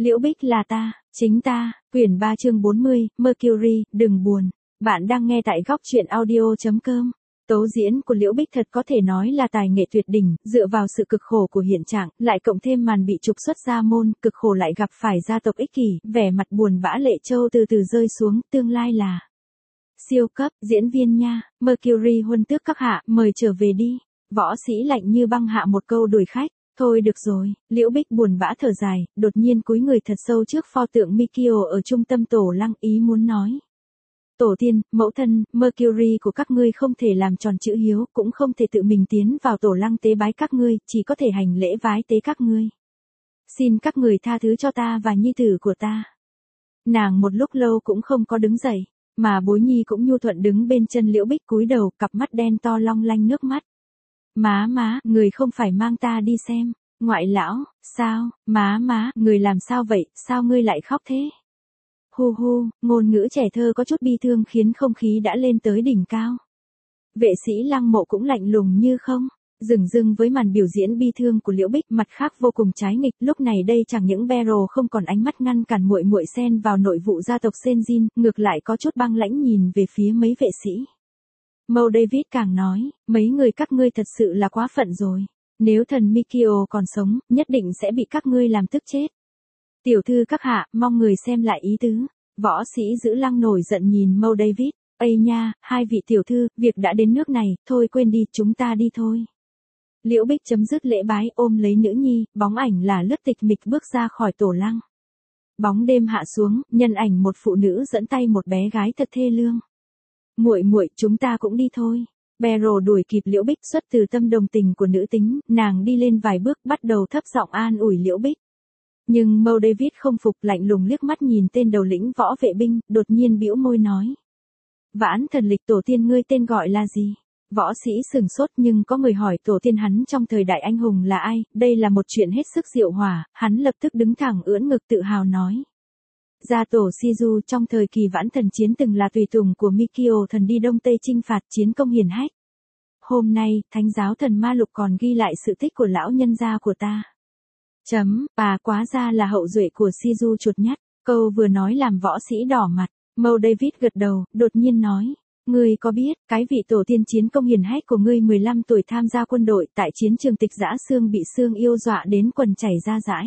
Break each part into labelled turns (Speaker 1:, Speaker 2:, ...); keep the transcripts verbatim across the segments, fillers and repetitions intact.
Speaker 1: Liễu Bích là ta, chính ta, quyển ba chương bốn mươi, Mercury, đừng buồn. Bạn đang nghe tại góc truyện audio.com. Tố diễn của Liễu Bích thật có thể nói là tài nghệ tuyệt đỉnh, dựa vào sự cực khổ của hiện trạng, lại cộng thêm màn bị trục xuất gia môn, cực khổ lại gặp phải gia tộc ích kỷ, vẻ mặt buồn bã Lệ Châu từ từ rơi xuống, tương lai là siêu cấp, diễn viên nha, Mercury huân tước các hạ, mời trở về đi. Võ sĩ lạnh như băng hạ một câu đuổi khách. Thôi được rồi, Liễu Bích buồn bã thở dài, đột nhiên cúi người thật sâu trước pho tượng Mikio ở trung tâm tổ lăng, ý muốn nói. Tổ tiên, mẫu thân, Mercury của các ngươi không thể làm tròn chữ hiếu, cũng không thể tự mình tiến vào tổ lăng tế bái các ngươi, chỉ có thể hành lễ vái tế các ngươi. Xin các người tha thứ cho ta và nhi tử của ta. Nàng một lúc lâu cũng không có đứng dậy, mà Bối Nhi cũng nhu thuận đứng bên chân Liễu Bích cúi đầu, cặp mắt đen to long lanh nước mắt. Má má, người không phải mang ta đi xem. Ngoại lão, sao, má má, người làm sao vậy, sao ngươi lại khóc thế? Hu hu, ngôn ngữ trẻ thơ có chút bi thương khiến không khí đã lên tới đỉnh cao. Vệ sĩ Lăng Mộ cũng lạnh lùng như không, dừng dưng với màn biểu diễn bi thương của Liễu Bích, mặt khác vô cùng trái nghịch, lúc này đây chẳng những Beryl không còn ánh mắt ngăn cản muội muội xen vào nội vụ gia tộc Senjin, ngược lại có chút băng lãnh nhìn về phía mấy vệ sĩ. Mo David càng nói, mấy người các ngươi thật sự là quá phận rồi. Nếu thần Mikio còn sống, nhất định sẽ bị các ngươi làm tức chết. Tiểu thư các hạ, mong người xem lại ý tứ. Võ sĩ giữ lăng nổi giận nhìn Mo David. Ây nha, hai vị tiểu thư, việc đã đến nước này, thôi quên đi, chúng ta đi thôi. Liễu Bích chấm dứt lễ bái, ôm lấy nữ nhi, bóng ảnh là lướt tịch mịch bước ra khỏi tổ lăng. Bóng đêm hạ xuống, nhân ảnh một phụ nữ dẫn tay một bé gái thật thê lương. Muội muội, chúng ta cũng đi thôi. Beryl đuổi kịp Liễu Bích, xuất từ tâm đồng tình của nữ tính, nàng đi lên vài bước bắt đầu thấp giọng an ủi Liễu Bích. Nhưng Mo David không phục, lạnh lùng liếc mắt nhìn tên đầu lĩnh võ vệ binh, đột nhiên bĩu môi nói. Vãn thần lịch tổ tiên ngươi tên gọi là gì? Võ sĩ sừng sốt, nhưng có người hỏi tổ tiên hắn trong thời đại anh hùng là ai, đây là một chuyện hết sức diệu hỏa, hắn lập tức đứng thẳng ưỡn ngực tự hào nói. Gia tổ Shiju trong thời kỳ vãn thần chiến từng là tùy tùng của Mikio thần đi Đông Tây chinh phạt, chiến công hiển hách. Hôm nay, thánh giáo thần ma lục còn ghi lại sự tích của lão nhân gia của ta. Chấm, bà quá ra là hậu duệ của Shiju chuột nhắt. Câu vừa nói làm võ sĩ đỏ mặt. Mo David gật đầu, đột nhiên nói. Ngươi có biết, cái vị tổ tiên chiến công hiển hách của ngươi mười lăm tuổi tham gia quân đội tại chiến trường Tịch Dã Xương bị xương yêu dọa đến quần chảy ra dãi.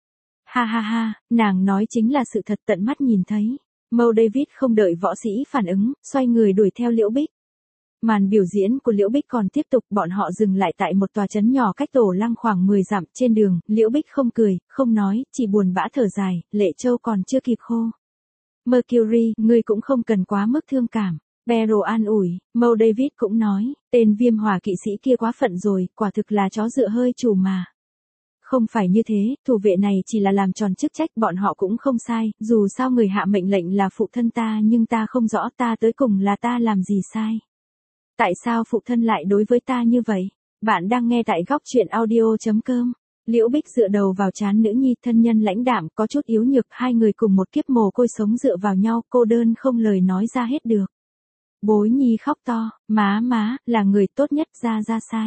Speaker 1: Ha ha ha, nàng nói chính là sự thật tận mắt nhìn thấy. Mo David không đợi võ sĩ phản ứng, xoay người đuổi theo Liễu Bích. Màn biểu diễn của Liễu Bích còn tiếp tục, bọn họ dừng lại tại một tòa trấn nhỏ cách tổ lăng khoảng mười dặm, trên đường, Liễu Bích không cười, không nói, chỉ buồn bã thở dài, Lệ Châu còn chưa kịp khô. Mercury, ngươi cũng không cần quá mức thương cảm. Beryl an ủi, Mo David cũng nói, tên viêm hỏa kỵ sĩ kia quá phận rồi, quả thực là chó dựa hơi chủ mà. Không phải như thế, thủ vệ này chỉ là làm tròn chức trách, bọn họ cũng không sai, dù sao người hạ mệnh lệnh là phụ thân ta, nhưng ta không rõ ta tới cùng là ta làm gì sai. Tại sao phụ thân lại đối với ta như vậy? Bạn đang nghe tại góc truyện audio.com. Liễu Bích dựa đầu vào trán nữ nhi, thân nhân lãnh đạm, có chút yếu nhược, hai người cùng một kiếp mồ côi sống dựa vào nhau, cô đơn không lời nói ra hết được. Bối Nhi khóc to, má má, là người tốt nhất, ra ra sai.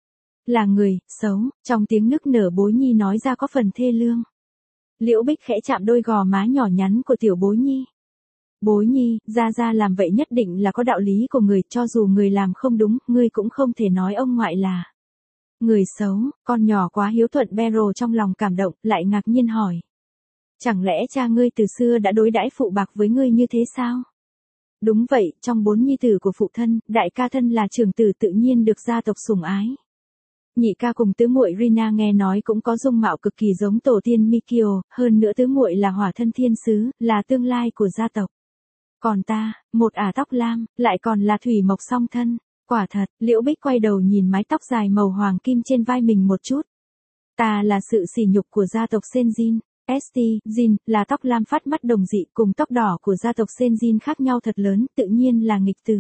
Speaker 1: Là người, xấu, trong tiếng nức nở Bối Nhi nói ra có phần thê lương. Liễu Bích khẽ chạm đôi gò má nhỏ nhắn của tiểu Bối Nhi. Bối Nhi, ra ra làm vậy nhất định là có đạo lý của người, cho dù người làm không đúng, ngươi cũng không thể nói ông ngoại là người xấu, con nhỏ quá hiếu thuận. Beryl trong lòng cảm động, lại ngạc nhiên hỏi. Chẳng lẽ cha ngươi từ xưa đã đối đãi phụ bạc với ngươi như thế sao? Đúng vậy, trong bốn nhi tử của phụ thân, đại ca thân là trưởng tử tự nhiên được gia tộc sủng ái. Nhị ca cùng tứ muội Rina nghe nói cũng có dung mạo cực kỳ giống tổ tiên Mikio, hơn nữa tứ muội là hỏa thân thiên sứ, là tương lai của gia tộc. Còn ta, một ả tóc lam, lại còn là thủy mộc song thân. Quả thật, Liễu Bích quay đầu nhìn mái tóc dài màu hoàng kim trên vai mình một chút. Ta là sự sỉ nhục của gia tộc Senjin. ét tê, Jin, là tóc lam phát mắt đồng dị, cùng tóc đỏ của gia tộc Senjin khác nhau thật lớn, tự nhiên là nghịch tử.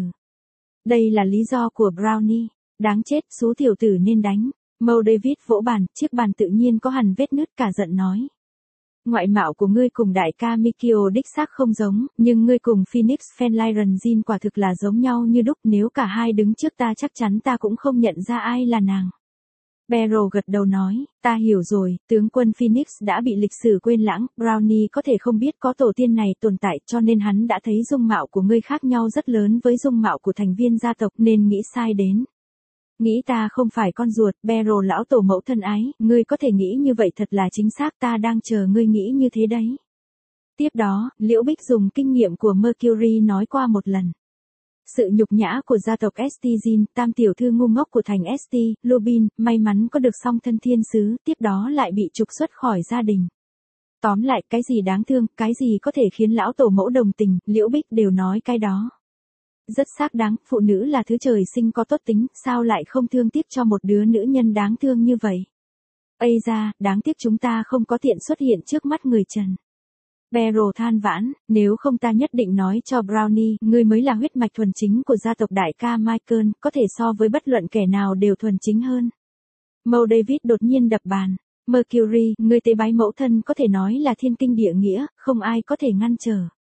Speaker 1: Đây là lý do của Brownie. Đáng chết, số tiểu tử nên đánh. Mo David vỗ bàn, chiếc bàn tự nhiên có hằn vết nứt, cả giận nói. Ngoại mạo của ngươi cùng đại ca Mikio đích xác không giống, nhưng ngươi cùng Phoenix Fenlyron Jin quả thực là giống nhau như đúc, nếu cả hai đứng trước ta chắc chắn ta cũng không nhận ra ai là nàng. Beryl gật đầu nói, ta hiểu rồi, tướng quân Phoenix đã bị lịch sử quên lãng, Brownie có thể không biết có tổ tiên này tồn tại cho nên hắn đã thấy dung mạo của ngươi khác nhau rất lớn với dung mạo của thành viên gia tộc nên nghĩ sai đến. Nghĩ ta không phải con ruột, Beryl lão tổ mẫu thân ái, ngươi có thể nghĩ như vậy thật là chính xác, ta đang chờ ngươi nghĩ như thế đấy. Tiếp đó, Liễu Bích dùng kinh nghiệm của Mercury nói qua một lần. Sự nhục nhã của gia tộc Estizin, tam tiểu thư ngu ngốc của thành Esti, Lubin, may mắn có được song thân thiên sứ, tiếp đó lại bị trục xuất khỏi gia đình. Tóm lại, cái gì đáng thương, cái gì có thể khiến lão tổ mẫu đồng tình, Liễu Bích đều nói cái đó. Rất xác đáng, phụ nữ là thứ trời sinh có tốt tính, sao lại không thương tiếc cho một đứa nữ nhân đáng thương như vậy. Ây ra, đáng tiếc chúng ta không có tiện xuất hiện trước mắt người trần. Beryl than vãn, nếu không ta nhất định nói cho Brownie, ngươi mới là huyết mạch thuần chính của gia tộc đại ca Michael, có thể so với bất luận kẻ nào đều thuần chính hơn. Mâu David đột nhiên đập bàn. Mercury, ngươi tế bái mẫu thân có thể nói là thiên kinh địa nghĩa, không ai có thể ngăn trở.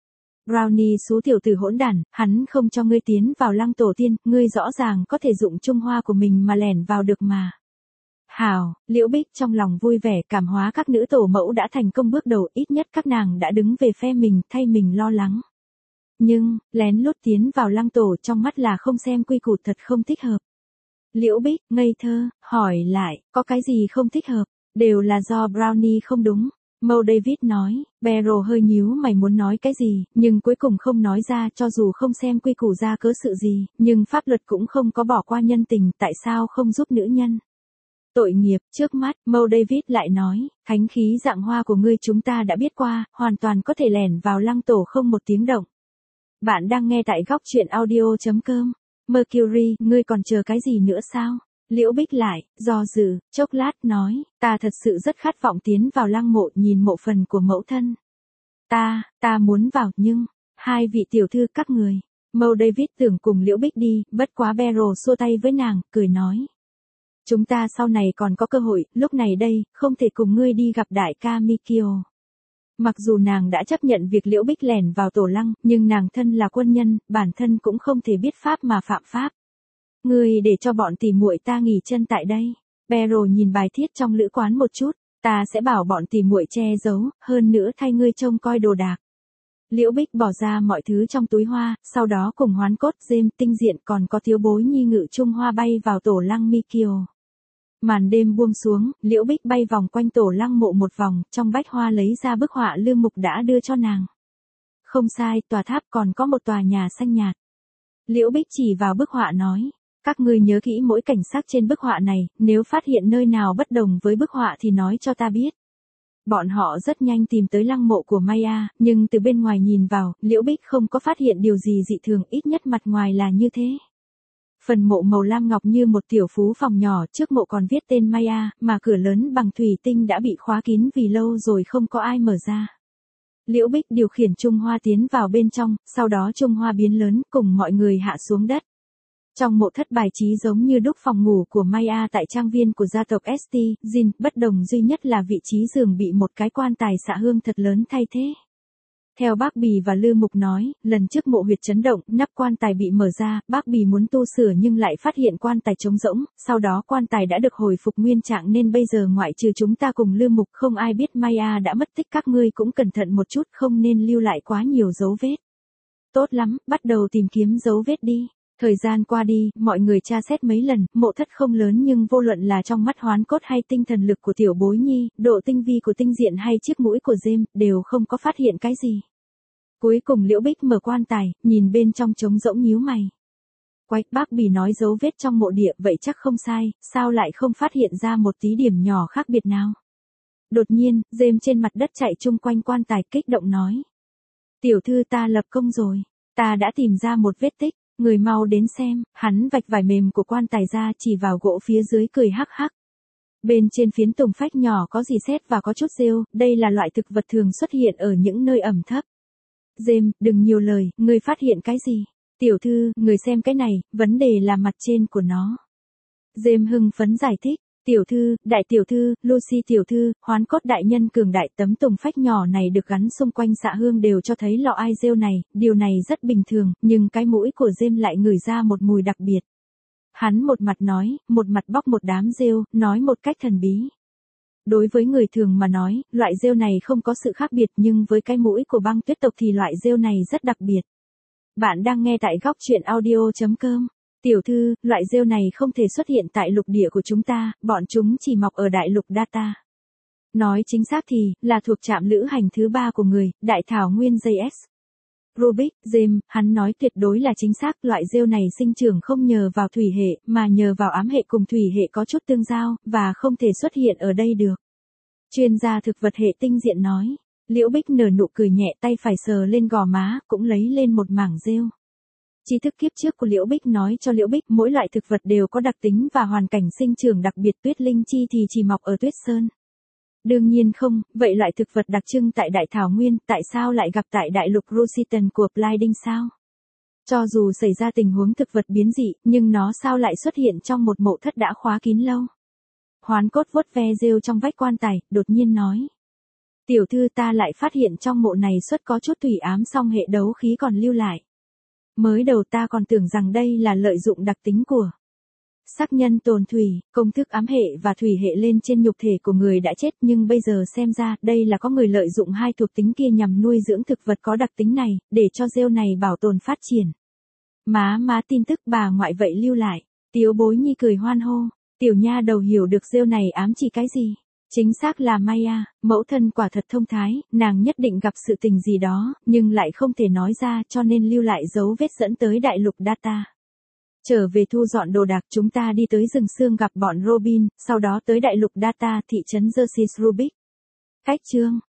Speaker 1: Brownie số tiểu tử hỗn đản, hắn không cho ngươi tiến vào lăng tổ tiên, ngươi rõ ràng có thể dụng Trung Hoa của mình mà lẻn vào được mà. Hào, Liễu Bích trong lòng vui vẻ, cảm hóa các nữ tổ mẫu đã thành công bước đầu, ít nhất các nàng đã đứng về phe mình, thay mình lo lắng. Nhưng, lén lút tiến vào lăng tổ trong mắt là không xem quy củ thật không thích hợp. Liễu Bích, ngây thơ, hỏi lại, có cái gì không thích hợp, đều là do Brownie không đúng. Mâu David nói, Beryl hơi nhíu mày muốn nói cái gì, nhưng cuối cùng không nói ra, cho dù không xem quy củ ra cớ sự gì, nhưng pháp luật cũng không có bỏ qua nhân tình, tại sao không giúp nữ nhân. Tội nghiệp, trước mắt, Mâu David lại nói, thánh khí dạng hoa của ngươi chúng ta đã biết qua, hoàn toàn có thể lẻn vào lăng tổ không một tiếng động. Bạn đang nghe tại góc truyện audio.com. Mercury, ngươi còn chờ cái gì nữa sao? Liễu Bích lại, do dự, chốc lát, nói, ta thật sự rất khát vọng tiến vào lăng mộ nhìn mộ phần của mẫu thân. Ta, ta muốn vào, nhưng, hai vị tiểu thư các người. Mâu David tưởng cùng Liễu Bích đi, bất quá Beryl xua tay với nàng, cười nói. Chúng ta sau này còn có cơ hội, lúc này đây, không thể cùng ngươi đi gặp đại ca Mikio. Mặc dù nàng đã chấp nhận việc Liễu Bích lẻn vào tổ lăng, nhưng nàng thân là quân nhân, bản thân cũng không thể biết pháp mà phạm pháp. Ngươi để cho bọn tỉ muội ta nghỉ chân tại đây. Beryl nhìn bài thiết trong lữ quán một chút, ta sẽ bảo bọn tỉ muội che giấu, hơn nữa thay ngươi trông coi đồ đạc. Liễu Bích bỏ ra mọi thứ trong túi hoa, sau đó cùng Hoán Cốt, James, Tinh Diện còn có Thiếu Bối Nhi ngự trung hoa bay vào tổ lăng Mikio. Màn đêm buông xuống, Liễu Bích bay vòng quanh tổ lăng mộ một vòng, trong bách hoa lấy ra bức họa Lư Mục đã đưa cho nàng. Không sai, tòa tháp còn có một tòa nhà xanh nhạt. Liễu Bích chỉ vào bức họa nói, các ngươi nhớ kỹ mỗi cảnh sắc trên bức họa này, nếu phát hiện nơi nào bất đồng với bức họa thì nói cho ta biết. Bọn họ rất nhanh tìm tới lăng mộ của Maya, nhưng từ bên ngoài nhìn vào, Liễu Bích không có phát hiện điều gì dị thường, ít nhất mặt ngoài là như thế. Phần mộ màu lam ngọc như một tiểu phú phòng nhỏ, trước mộ còn viết tên Maya, mà cửa lớn bằng thủy tinh đã bị khóa kín vì lâu rồi không có ai mở ra. Liễu Bích điều khiển Trung Hoa tiến vào bên trong, sau đó Trung Hoa biến lớn, cùng mọi người hạ xuống đất. Trong mộ thất bài trí giống như đúc phòng ngủ của Maya tại trang viên của gia tộc Esti, Jin, bất đồng duy nhất là vị trí giường bị một cái quan tài xạ hương thật lớn thay thế. Theo bác Bì và Lư Mục nói, lần trước mộ huyệt chấn động, nắp quan tài bị mở ra, bác Bì muốn tu sửa nhưng lại phát hiện quan tài trống rỗng, sau đó quan tài đã được hồi phục nguyên trạng nên bây giờ ngoại trừ chúng ta cùng Lư Mục không ai biết Maya đã mất tích, các ngươi cũng cẩn thận một chút, không nên lưu lại quá nhiều dấu vết. Tốt lắm, bắt đầu tìm kiếm dấu vết đi. Thời gian qua đi, mọi người tra xét mấy lần, mộ thất không lớn nhưng vô luận là trong mắt Hoán Cốt hay tinh thần lực của Tiểu Bối Nhi, độ tinh vi của Tinh Diện hay chiếc mũi của James, đều không có phát hiện cái gì. Cuối cùng Liễu Bích mở quan tài, nhìn bên trong trống rỗng nhíu mày. Quách bác Bì nói dấu vết trong mộ địa, vậy chắc không sai, sao lại không phát hiện ra một tí điểm nhỏ khác biệt nào? Đột nhiên, James trên mặt đất chạy chung quanh quan tài kích động nói. Tiểu thư ta lập công rồi, ta đã tìm ra một vết tích. Người mau đến xem, hắn vạch vải mềm của quan tài ra chỉ vào gỗ phía dưới cười hắc hắc. Bên trên phiến tùng phách nhỏ có dì xét và có chút rêu, đây là loại thực vật thường xuất hiện ở những nơi ẩm thấp. James, đừng nhiều lời, người phát hiện cái gì? Tiểu thư, người xem cái này, vấn đề là mặt trên của nó. James hưng phấn giải thích. Tiểu thư, đại tiểu thư, Lucy tiểu thư, Hoán Cốt đại nhân cường đại, tấm tùng phách nhỏ này được gắn xung quanh xạ hương đều cho thấy lọ ai rêu này, điều này rất bình thường, nhưng cái mũi của James lại ngửi ra một mùi đặc biệt. Hắn một mặt nói, một mặt bóc một đám rêu, nói một cách thần bí. Đối với người thường mà nói, loại rêu này không có sự khác biệt nhưng với cái mũi của băng tuyết tộc thì loại rêu này rất đặc biệt. Bạn đang nghe tại góc chuyện audio.com. Tiểu thư, loại rêu này không thể xuất hiện tại lục địa của chúng ta, bọn chúng chỉ mọc ở đại lục Data. Nói chính xác thì, là thuộc trạm lữ hành thứ ba của người, đại thảo nguyên gi ét. Rubik, James, hắn nói tuyệt đối là chính xác, loại rêu này sinh trưởng không nhờ vào thủy hệ, mà nhờ vào ám hệ cùng thủy hệ có chút tương giao, và không thể xuất hiện ở đây được. Chuyên gia thực vật hệ tinh diện nói. Liễu Bích nở nụ cười nhẹ, tay phải sờ lên gò má, cũng lấy lên một mảng rêu. Tri thức kiếp trước của Liễu Bích nói cho Liễu Bích mỗi loại thực vật đều có đặc tính và hoàn cảnh sinh trưởng đặc biệt, tuyết linh chi thì chỉ mọc ở tuyết sơn. Đương nhiên không, vậy loại thực vật đặc trưng tại đại thảo nguyên, tại sao lại gặp tại đại lục Rositan của Blinding sao? Cho dù xảy ra tình huống thực vật biến dị, nhưng nó sao lại xuất hiện trong một mộ thất đã khóa kín lâu? Hoán cốt vuốt ve rêu trong vách quan tài, đột nhiên nói. Tiểu thư, ta lại phát hiện trong mộ này xuất có chút thủy ám song hệ đấu khí còn lưu lại. Mới đầu ta còn tưởng rằng đây là lợi dụng đặc tính của sắc nhân tồn thủy, công thức ám hệ và thủy hệ lên trên nhục thể của người đã chết, nhưng bây giờ xem ra đây là có người lợi dụng hai thuộc tính kia nhằm nuôi dưỡng thực vật có đặc tính này, để cho rêu này bảo tồn phát triển. Má má tin tức bà ngoại vậy lưu lại, Tiếu Bối Nhi cười hoan hô, tiểu nha đầu hiểu được rêu này ám chỉ cái gì. Chính xác là Maya, mẫu thân quả thật thông thái, nàng nhất định gặp sự tình gì đó, nhưng lại không thể nói ra cho nên lưu lại dấu vết dẫn tới đại lục Data. Trở về thu dọn đồ đạc, chúng ta đi tới rừng sương gặp bọn Robin, sau đó tới đại lục Data, thị trấn Jersis Rubik. Cách chương